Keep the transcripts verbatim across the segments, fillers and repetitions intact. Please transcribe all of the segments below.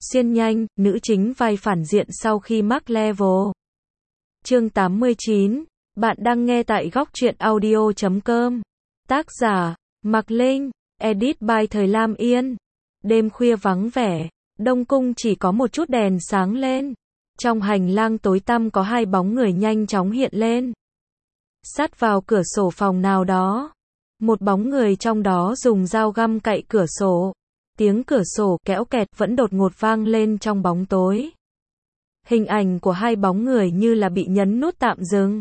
Xuyên nhanh, nữ chính vai phản diện sau khi mắc level. Chương tám mươi chín, bạn đang nghe tại góc truyện audio chấm com. Tác giả, Mạc Linh, edit by Thời Lam Yên. Đêm khuya vắng vẻ, Đông Cung chỉ có một chút đèn sáng lên. Trong hành lang tối tăm có hai bóng người nhanh chóng hiện lên. Sát vào cửa sổ phòng nào đó. Một bóng người trong đó dùng dao găm cạy cửa sổ. Tiếng cửa sổ kéo kẹt vẫn đột ngột vang lên trong bóng tối. Hình ảnh của hai bóng người như là bị nhấn nút tạm dừng.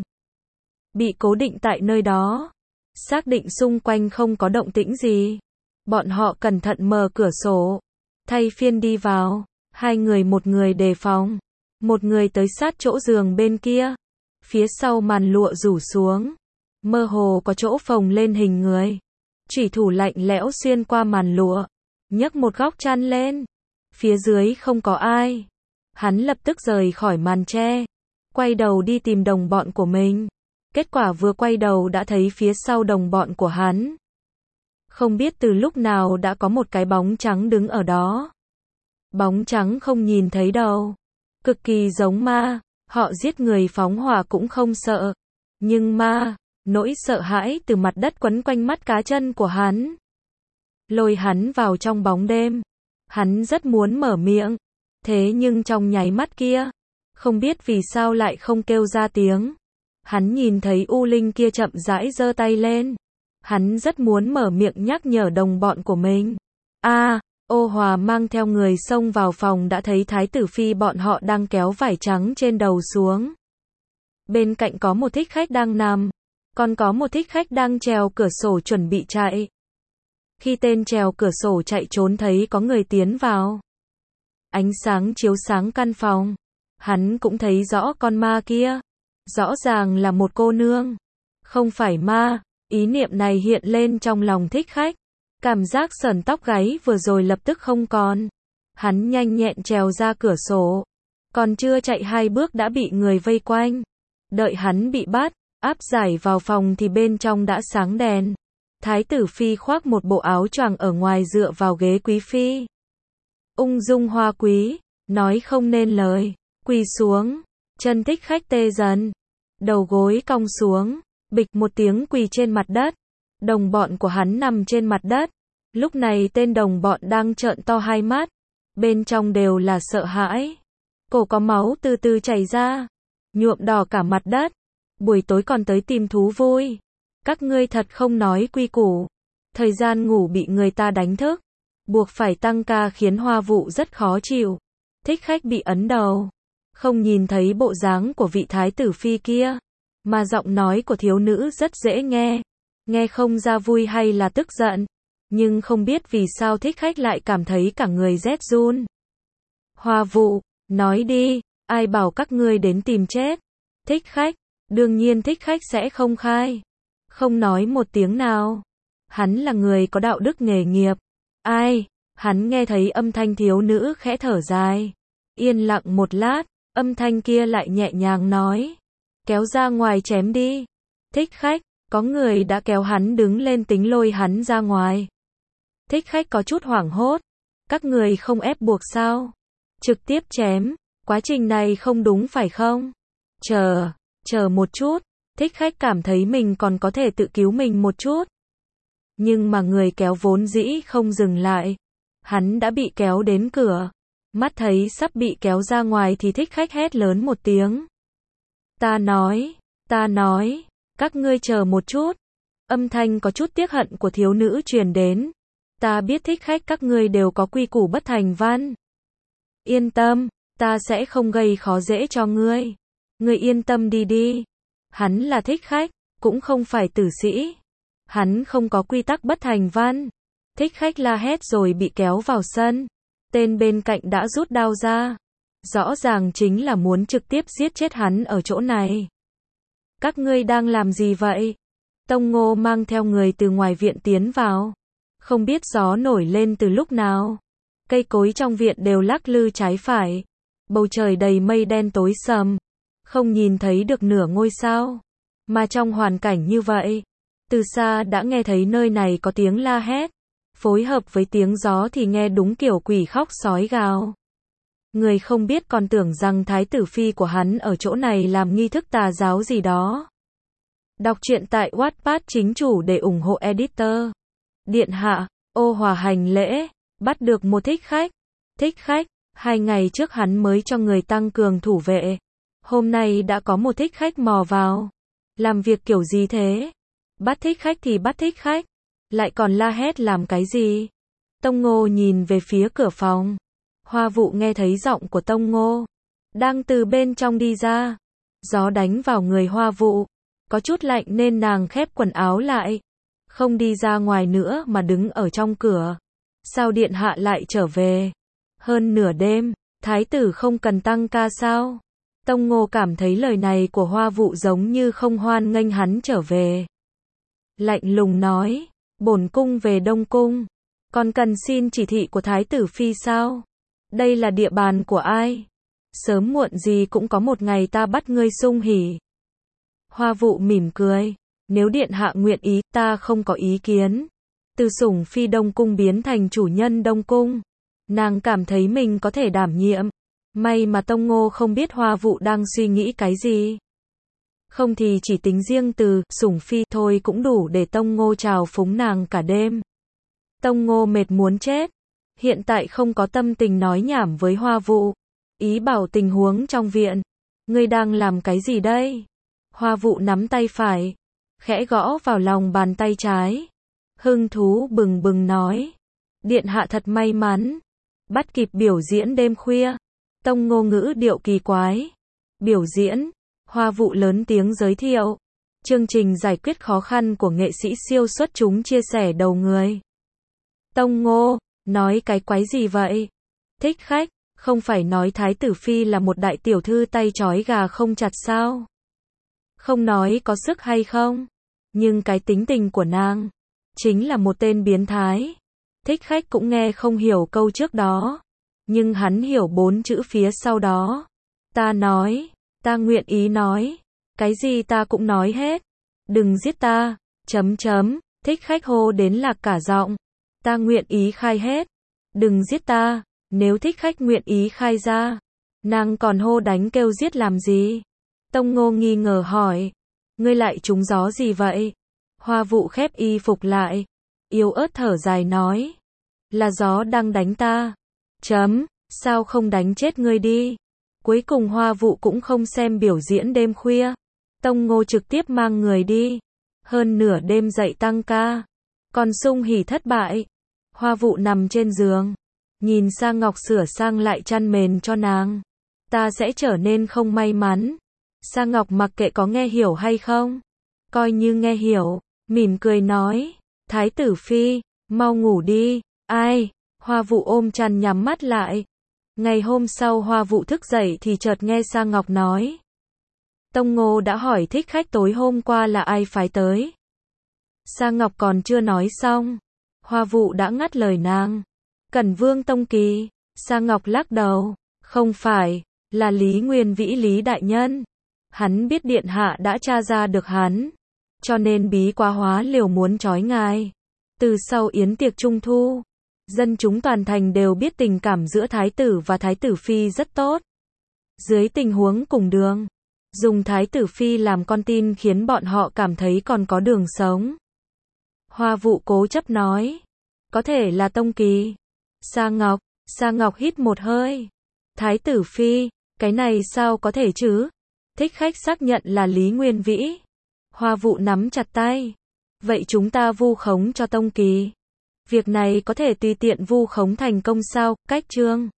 Bị cố định tại nơi đó. Xác định xung quanh không có động tĩnh gì. Bọn họ cẩn thận mở cửa sổ. Thay phiên đi vào. Hai người một người đề phòng. Một người tới sát chỗ giường bên kia. Phía sau màn lụa rủ xuống. Mơ hồ có chỗ phồng lên hình người. Chủy thủ lạnh lẽo xuyên qua màn lụa. Nhấc một góc chăn lên. Phía dưới không có ai. Hắn lập tức rời khỏi màn che. Quay đầu đi tìm đồng bọn của mình. Kết quả vừa quay đầu đã thấy phía sau đồng bọn của hắn. Không biết từ lúc nào đã có một cái bóng trắng đứng ở đó. Bóng trắng không nhìn thấy đầu. Cực kỳ giống ma. Họ giết người phóng hỏa cũng không sợ. Nhưng ma, nỗi sợ hãi từ mặt đất quấn quanh mắt cá chân của hắn. Lôi hắn vào trong bóng đêm. Hắn rất muốn mở miệng. Thế nhưng trong nháy mắt kia, không biết vì sao lại không kêu ra tiếng. Hắn nhìn thấy U Linh kia chậm rãi giơ tay lên. Hắn rất muốn mở miệng nhắc nhở đồng bọn của mình. A, à, Ô Hòa mang theo người xông vào phòng đã thấy Thái tử Phi bọn họ đang kéo vải trắng trên đầu xuống. Bên cạnh có một thích khách đang nằm. Còn có một thích khách đang trèo cửa sổ chuẩn bị chạy. Khi tên trèo cửa sổ chạy trốn thấy có người tiến vào. Ánh sáng chiếu sáng căn phòng. Hắn cũng thấy rõ con ma kia. Rõ ràng là một cô nương. Không phải ma. Ý niệm này hiện lên trong lòng thích khách. Cảm giác sởn tóc gáy vừa rồi lập tức không còn. Hắn nhanh nhẹn trèo ra cửa sổ. Còn chưa chạy hai bước đã bị người vây quanh. Đợi hắn bị bắt, áp giải vào phòng thì bên trong đã sáng đèn. Thái tử Phi khoác một bộ áo choàng ở ngoài dựa vào ghế quý phi. Ung dung hoa quý, nói không nên lời, quỳ xuống, chân thích khách tê dần. Đầu gối cong xuống, bịch một tiếng quỳ trên mặt đất. Đồng bọn của hắn nằm trên mặt đất. Lúc này tên đồng bọn đang trợn to hai mắt. Bên trong đều là sợ hãi. Cổ có máu từ từ chảy ra. Nhuộm đỏ cả mặt đất. Buổi tối còn tới tìm thú vui. Các ngươi thật không nói quy củ. Thời gian ngủ bị người ta đánh thức. Buộc phải tăng ca khiến Hoa Vụ rất khó chịu. Thích khách bị ấn đầu. Không nhìn thấy bộ dáng của vị Thái tử Phi kia. Mà giọng nói của thiếu nữ rất dễ nghe. Nghe không ra vui hay là tức giận. Nhưng không biết vì sao thích khách lại cảm thấy cả người rét run. Hoa Vụ, nói đi, ai bảo các ngươi đến tìm chết? Thích khách, đương nhiên thích khách sẽ không khai. Không nói một tiếng nào. Hắn là người có đạo đức nghề nghiệp. Ai? Hắn nghe thấy âm thanh thiếu nữ khẽ thở dài. Yên lặng một lát, âm thanh kia lại nhẹ nhàng nói. Kéo ra ngoài chém đi. Thích khách, có người đã kéo hắn đứng lên tính lôi hắn ra ngoài. Thích khách có chút hoảng hốt. Các người không ép buộc sao? Trực tiếp chém. Quá trình này không đúng phải không? Chờ, chờ một chút. Thích khách cảm thấy mình còn có thể tự cứu mình một chút. Nhưng mà người kéo vốn dĩ không dừng lại. Hắn đã bị kéo đến cửa. Mắt thấy sắp bị kéo ra ngoài thì thích khách hét lớn một tiếng. Ta nói, ta nói, các ngươi chờ một chút. Âm thanh có chút tiếc hận của thiếu nữ truyền đến. Ta biết thích khách các ngươi đều có quy củ bất thành văn. Yên tâm, ta sẽ không gây khó dễ cho ngươi. Ngươi yên tâm đi đi. Hắn là thích khách, cũng không phải tử sĩ. Hắn không có quy tắc bất thành văn. Thích khách la hét rồi bị kéo vào sân. Tên bên cạnh đã rút đao ra. Rõ ràng chính là muốn trực tiếp giết chết hắn ở chỗ này. Các ngươi đang làm gì vậy? Tông Ngô mang theo người từ ngoài viện tiến vào. Không biết gió nổi lên từ lúc nào. Cây cối trong viện đều lắc lư trái phải. Bầu trời đầy mây đen tối sầm. Không nhìn thấy được nửa ngôi sao. Mà trong hoàn cảnh như vậy, từ xa đã nghe thấy nơi này có tiếng la hét. Phối hợp với tiếng gió thì nghe đúng kiểu quỷ khóc sói gào. Người không biết còn tưởng rằng thái tử phi của hắn ở chỗ này làm nghi thức tà giáo gì đó. Đọc truyện tại Wattpad chính chủ để ủng hộ editor. Điện hạ, ô hòa hành lễ, bắt được một thích khách. Thích khách, hai ngày trước hắn mới cho người tăng cường thủ vệ. Hôm nay đã có một thích khách mò vào. Làm việc kiểu gì thế? Bắt thích khách thì bắt thích khách. Lại còn la hét làm cái gì? Tông Ngô nhìn về phía cửa phòng. Hoa Vụ nghe thấy giọng của Tông Ngô. Đang từ bên trong đi ra. Gió đánh vào người Hoa Vụ. Có chút lạnh nên nàng khép quần áo lại. Không đi ra ngoài nữa mà đứng ở trong cửa. Sao điện hạ lại trở về? Hơn nửa đêm, thái tử không cần tăng ca sao? Tông Ngô cảm thấy lời này của Hoa Vụ giống như không hoan nghênh hắn trở về. Lạnh lùng nói, bổn cung về Đông Cung. Còn cần xin chỉ thị của thái tử phi sao? Đây là địa bàn của ai? Sớm muộn gì cũng có một ngày ta bắt ngươi sung hỉ. Hoa Vụ mỉm cười, nếu điện hạ nguyện ý, ta không có ý kiến. Từ sủng phi Đông Cung biến thành chủ nhân Đông Cung, nàng cảm thấy mình có thể đảm nhiệm. May mà Tông Ngô không biết Hoa Vụ đang suy nghĩ cái gì. Không thì chỉ tính riêng từ sủng phi thôi cũng đủ để Tông Ngô trào phúng nàng cả đêm. Tông Ngô mệt muốn chết, hiện tại không có tâm tình nói nhảm với Hoa Vụ. Ý bảo tình huống trong viện. Ngươi đang làm cái gì đây? Hoa Vụ nắm tay phải, khẽ gõ vào lòng bàn tay trái. Hưng thú bừng bừng nói, điện hạ thật may mắn, bắt kịp biểu diễn đêm khuya. Tông Ngô ngữ điệu kỳ quái. Biểu diễn, Hoa Vụ lớn tiếng giới thiệu. Chương trình giải quyết khó khăn của nghệ sĩ siêu xuất chúng chia sẻ đầu người. Tông Ngô, nói cái quái gì vậy? Thích khách, không phải nói thái tử phi là một đại tiểu thư tay trói gà không chặt sao? Không nói có sức hay không? Nhưng cái tính tình của nàng, chính là một tên biến thái. Thích khách cũng nghe không hiểu câu trước đó. Nhưng hắn hiểu bốn chữ phía sau đó. Ta nói, ta nguyện ý nói. Cái gì ta cũng nói hết. Đừng giết ta, chấm chấm, thích khách hô đến lạc cả giọng. Ta nguyện ý khai hết. Đừng giết ta, nếu thích khách nguyện ý khai ra. Nàng còn hô đánh kêu giết làm gì? Tông Ngô nghi ngờ hỏi. Ngươi lại trúng gió gì vậy? Hoa Vụ khép y phục lại. Yếu ớt thở dài nói. Là gió đang đánh ta. Chấm, sao không đánh chết ngươi đi? Cuối cùng Hoa Vụ cũng không xem biểu diễn đêm khuya. Tông Ngô trực tiếp mang người đi. Hơn nửa đêm dậy tăng ca. Còn sung hỉ thất bại. Hoa Vụ nằm trên giường. Nhìn Sa Ngọc sửa sang lại chăn mền cho nàng. Ta sẽ trở nên không may mắn. Sa Ngọc mặc kệ có nghe hiểu hay không. Coi như nghe hiểu. Mỉm cười nói. Thái tử phi, mau ngủ đi. Ai? Hoa Vụ ôm chăn nhắm mắt lại. Ngày hôm sau Hoa Vụ thức dậy thì chợt nghe Sa Ngọc nói. Tông Ngô đã hỏi thích khách tối hôm qua là ai phái tới. Sa Ngọc còn chưa nói xong. Hoa Vụ đã ngắt lời nàng. Cẩn Vương Tông Kỳ. Sa Ngọc lắc đầu. Không phải, là Lý Nguyên Vĩ Lý Đại Nhân. Hắn biết điện hạ đã tra ra được hắn. Cho nên bí quá hóa liều muốn trói ngài. Từ sau yến tiệc trung thu, dân chúng toàn thành đều biết tình cảm giữa thái tử và thái tử phi rất tốt. Dưới tình huống cùng đường, dùng thái tử phi làm con tin khiến bọn họ cảm thấy còn có đường sống. Hoa Vụ cố chấp nói. Có thể là Tông Kỳ. Sa Ngọc, Sa Ngọc hít một hơi. Thái tử phi, cái này sao có thể chứ? Thích khách xác nhận là Lý Nguyên Vĩ. Hoa Vụ nắm chặt tay. Vậy chúng ta vu khống cho Tông Kỳ. Việc này có thể tùy tiện vu khống thành công sao? Cách chương